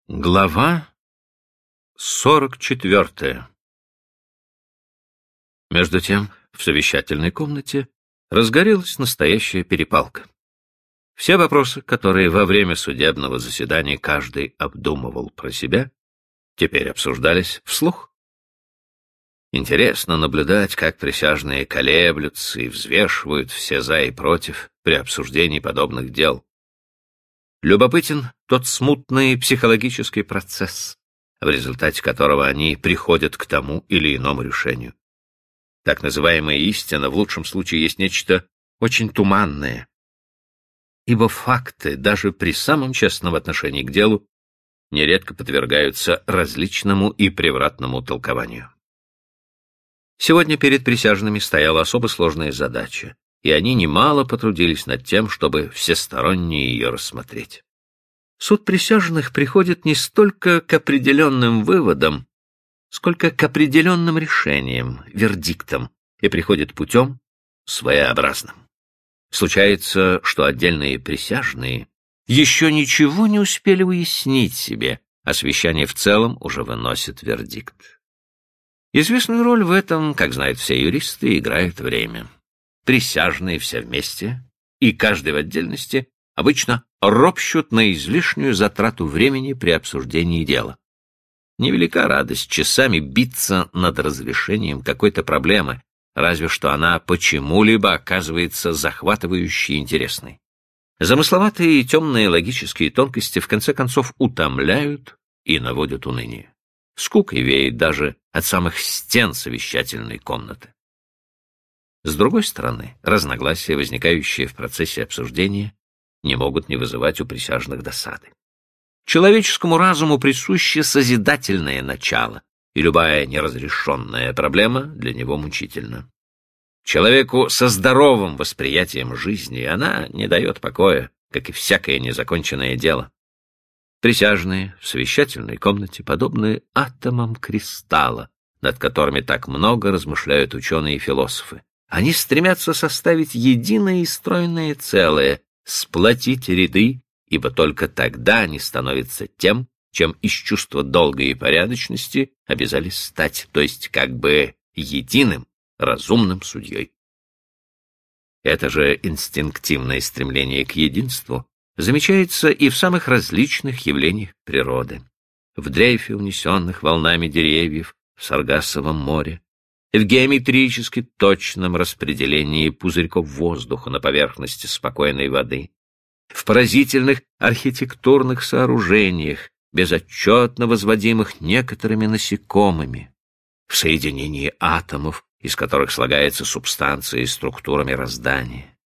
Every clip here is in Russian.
Глава 44. Между тем, в совещательной комнате разгорелась настоящая перепалка. Все вопросы, которые во время судебного заседания каждый обдумывал про себя, теперь обсуждались вслух. Интересно наблюдать, как присяжные колеблются и взвешивают все за и против при обсуждении подобных дел. Любопытен тот смутный психологический процесс, в результате которого они приходят к тому или иному решению. Так называемая истина в лучшем случае есть нечто очень туманное, ибо факты, даже при самом честном отношении к делу, нередко подвергаются различному и превратному толкованию. Сегодня перед присяжными стояла особо сложная задача, и они немало потрудились над тем, чтобы всесторонне ее рассмотреть. Суд присяжных приходит не столько к определенным выводам, сколько к определенным решениям, вердиктам, и приходит путем своеобразным. Случается, что отдельные присяжные еще ничего не успели уяснить себе, а совещание в целом уже выносит вердикт. Известную роль в этом, как знают все юристы, играет время. Присяжные все вместе, и каждый в отдельности, обычно ропщут на излишнюю затрату времени при обсуждении дела. Невелика радость часами биться над разрешением какой-то проблемы, разве что она почему-либо оказывается захватывающей и интересной. Замысловатые и темные логические тонкости в конце концов утомляют и наводят уныние. Скукой веет даже от самых стен совещательной комнаты. С другой стороны, разногласия, возникающие в процессе обсуждения, не могут не вызывать у присяжных досады. Человеческому разуму присуще созидательное начало, и любая неразрешенная проблема для него мучительна. Человеку со здоровым восприятием жизни она не дает покоя, как и всякое незаконченное дело. Присяжные в совещательной комнате подобны атомам кристалла, над которыми так много размышляют ученые и философы. Они стремятся составить единое и стройное целое, сплотить ряды, ибо только тогда они становятся тем, чем из чувства долга и порядочности обязались стать, то есть как бы единым, разумным судьей. Это же инстинктивное стремление к единству замечается и в самых различных явлениях природы. В дрейфе унесенных волнами деревьев в Саргассовом море, в геометрически точном распределении пузырьков воздуха на поверхности спокойной воды, в поразительных архитектурных сооружениях, безотчетно возводимых некоторыми насекомыми, в соединении атомов, из которых слагается субстанция и структура мироздания.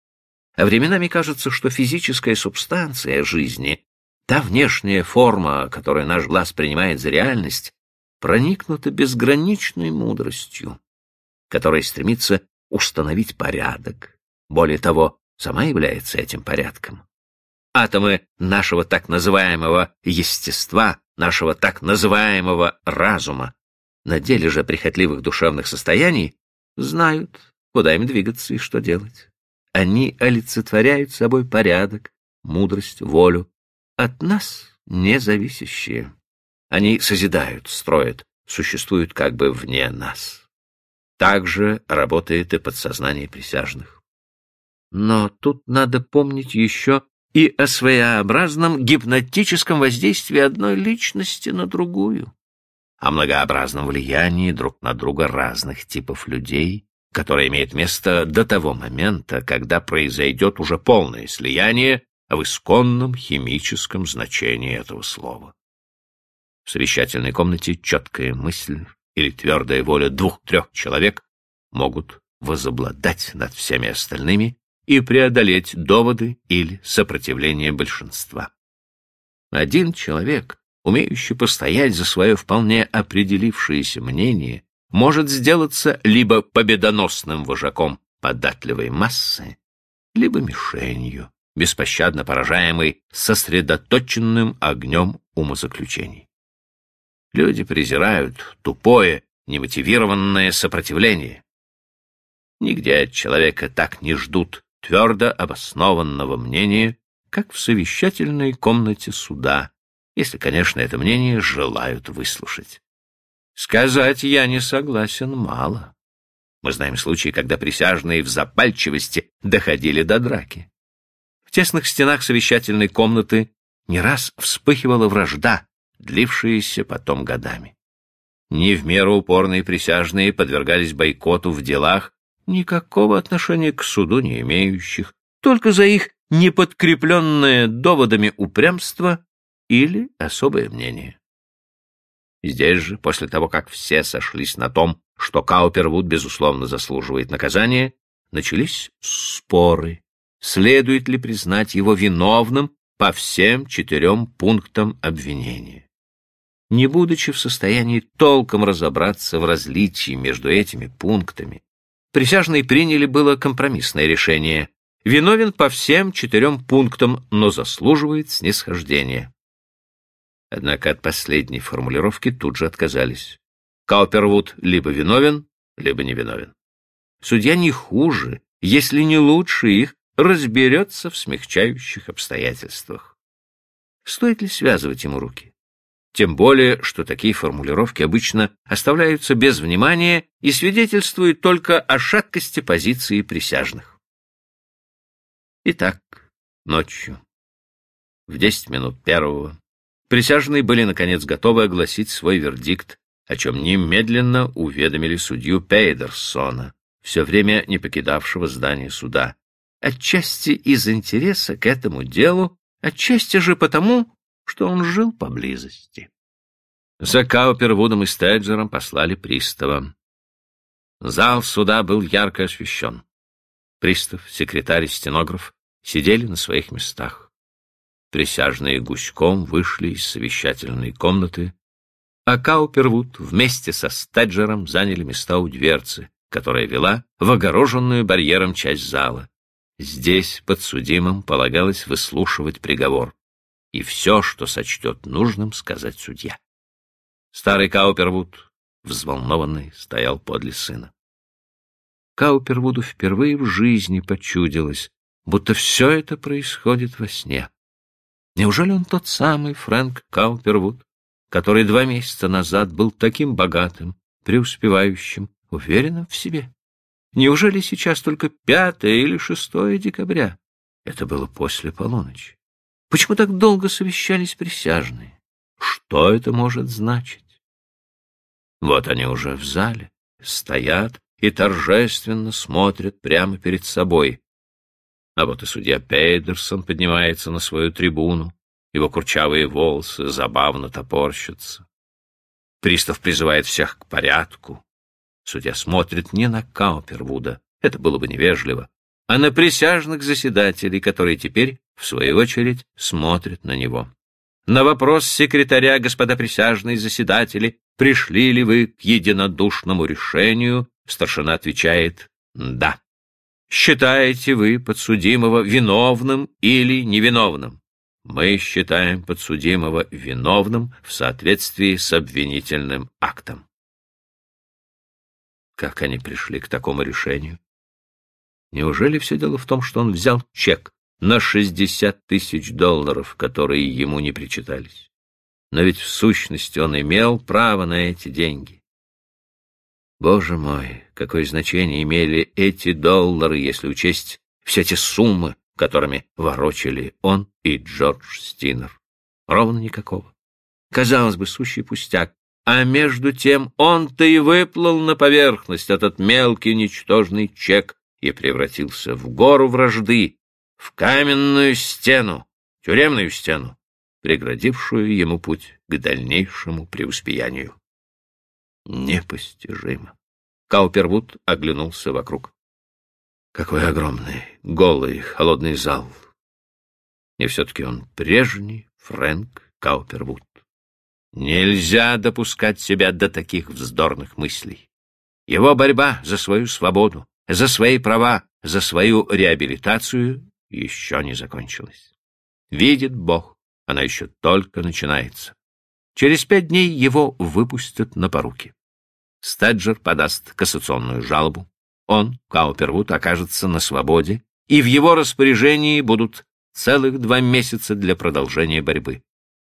А временами кажется, что физическая субстанция жизни, та внешняя форма, которую наш глаз принимает за реальность, проникнута безграничной мудростью, которая стремится установить порядок, более того, сама является этим порядком. Атомы нашего так называемого естества, нашего так называемого разума, на деле же прихотливых душевных состояний, знают, куда им двигаться и что делать. Они олицетворяют собой порядок, мудрость, волю, от нас независящие. Они созидают, строят, существуют как бы вне нас. Так же работает и подсознание присяжных. Но тут надо помнить еще и о своеобразном гипнотическом воздействии одной личности на другую, о многообразном влиянии друг на друга разных типов людей, которое имеет место до того момента, когда произойдет уже полное слияние в исконном химическом значении этого слова. В совещательной комнате четкая мысль или твердая воля 2-3 человек могут возобладать над всеми остальными и преодолеть доводы или сопротивление большинства. Один человек, умеющий постоять за свое вполне определившееся мнение, может сделаться либо победоносным вожаком податливой массы, либо мишенью, беспощадно поражаемой сосредоточенным огнем умозаключений. Люди презирают тупое, немотивированное сопротивление. Нигде от человека так не ждут твердо обоснованного мнения, как в совещательной комнате суда, если, конечно, это мнение желают выслушать. Сказать «я не согласен» мало. Мы знаем случаи, когда присяжные в запальчивости доходили до драки. В тесных стенах совещательной комнаты не раз вспыхивала вражда, длившаяся потом годами. Не в меру упорные присяжные подвергались бойкоту в делах, никакого отношения к суду не имеющих, только за их неподкрепленное доводами упрямство или особое мнение. Здесь же, после того, как все сошлись на том, что Каупервуд, безусловно, заслуживает наказания, начались споры, следует ли признать его виновным по всем 4 пунктам обвинения. Не будучи в состоянии толком разобраться в различии между этими пунктами, присяжные приняли было компромиссное решение: виновен по всем 4 пунктам, но заслуживает снисхождения. Однако от последней формулировки тут же отказались. Каупервуд либо виновен, либо не виновен. Судья не хуже, если не лучше их, разберется в смягчающих обстоятельствах. Стоит ли связывать ему руки? Тем более, что такие формулировки обычно оставляются без внимания и свидетельствуют только о шаткости позиции присяжных. Итак, ночью, в 10 минут 1, присяжные были, наконец, готовы огласить свой вердикт, о чем немедленно уведомили судью Пейдерсона, все время не покидавшего здание суда, отчасти из интереса к этому делу, отчасти же потому, что он жил поблизости. За Каупервудом и Стеджером послали пристава. Зал суда был ярко освещен. Пристав, секретарь и стенограф сидели на своих местах. Присяжные гуськом вышли из совещательной комнаты, а Каупервуд вместе со Стеджером заняли места у дверцы, которая вела в огороженную барьером часть зала. Здесь подсудимым полагалось выслушивать приговор и все, что сочтет нужным сказать судья. Старый Каупервуд, взволнованный, стоял подле сына. Каупервуду впервые в жизни почудилось, будто все это происходит во сне. Неужели он тот самый Фрэнк Каупервуд, который 2 месяца назад был таким богатым, преуспевающим, уверенным в себе? Неужели сейчас только 5 или 6 декабря? Это было после полуночи. Почему так долго совещались присяжные? Что это может значить? Вот они уже в зале, стоят и торжественно смотрят прямо перед собой. А вот и судья Пейдерсон поднимается на свою трибуну, его курчавые волосы забавно топорщатся. Пристав призывает всех к порядку. Судья смотрит не на Каупервуда, это было бы невежливо, а на присяжных заседателей, которые теперь, в свою очередь, смотрят на него. На вопрос секретаря: господа присяжные заседатели, пришли ли вы к единодушному решению, старшина отвечает: да. Считаете вы подсудимого виновным или невиновным? Мы считаем подсудимого виновным в соответствии с обвинительным актом. Как они пришли к такому решению? Неужели все дело в том, что он взял чек на $60 000, которые ему не причитались? Но ведь в сущности он имел право на эти деньги. Боже мой, какое значение имели эти доллары, если учесть все те суммы, которыми ворочали он и Джордж Стинер? Ровно никакого. Казалось бы, сущий пустяк. А между тем он-то и выплыл на поверхность, этот мелкий ничтожный чек, и превратился в гору вражды, в каменную стену, тюремную стену, преградившую ему путь к дальнейшему преуспеянию. Непостижимо. Каупервуд оглянулся вокруг. Какой огромный, голый, холодный зал. И все-таки он прежний Фрэнк Каупервуд. Нельзя допускать себя до таких вздорных мыслей. Его борьба за свою свободу, за свои права, за свою реабилитацию еще не закончилась. Видит Бог, она еще только начинается. Через 5 дней его выпустят на поруки. Стеджер подаст кассационную жалобу. Он, Каупервуд, окажется на свободе, и в его распоряжении будут целых 2 месяца для продолжения борьбы.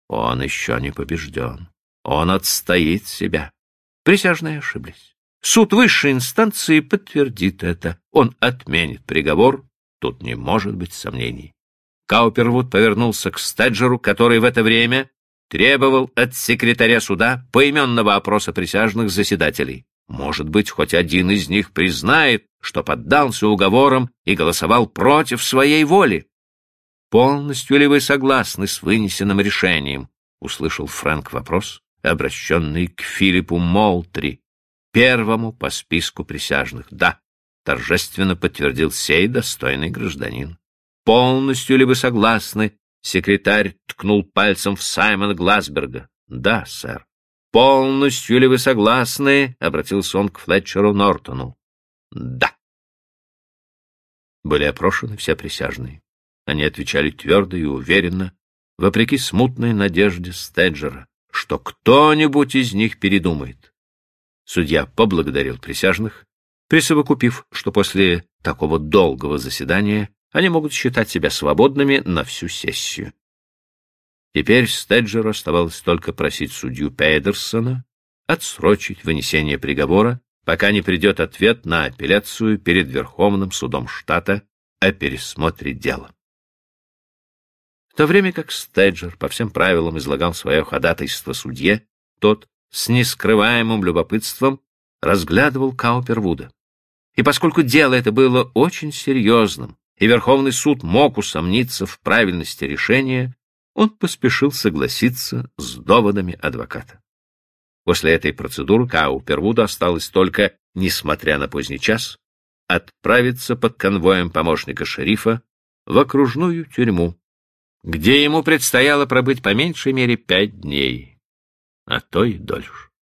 Он еще не побежден. Он отстоит себя. Присяжные ошиблись. Суд высшей инстанции подтвердит это. Он отменит приговор. Тут не может быть сомнений. Каупервуд повернулся к Стеджеру, который в это время требовал от секретаря суда поименного опроса присяжных заседателей. Может быть, хоть один из них признает, что поддался уговорам и голосовал против своей воли. «Полностью ли вы согласны с вынесенным решением?» — услышал Фрэнк вопрос, обращенный к Филиппу Моултри, первому по списку присяжных. «Да», — торжественно подтвердил сей достойный гражданин. «Полностью ли вы согласны?» — секретарь ткнул пальцем в Саймона Гласберга. «Да, сэр». «Полностью ли вы согласны?» — обратился он к Флетчеру Нортону. «Да». Были опрошены все присяжные. Они отвечали твердо и уверенно, вопреки смутной надежде Стеджера, что кто-нибудь из них передумает. Судья поблагодарил присяжных, присовокупив, что после такого долгого заседания они могут считать себя свободными на всю сессию. Теперь Стеджеру оставалось только просить судью Пейдерсона отсрочить вынесение приговора, пока не придет ответ на апелляцию перед Верховным судом штата о пересмотре дела. В то время как Стеджер по всем правилам излагал свое ходатайство судье, тот с нескрываемым любопытством разглядывал Каупервуда. И поскольку дело это было очень серьезным, и Верховный суд мог усомниться в правильности решения, он поспешил согласиться с доводами адвоката. После этой процедуры Каупервуду осталось только, несмотря на поздний час, отправиться под конвоем помощника шерифа в окружную тюрьму, где ему предстояло пробыть по меньшей мере 5 дней, а то и дольше.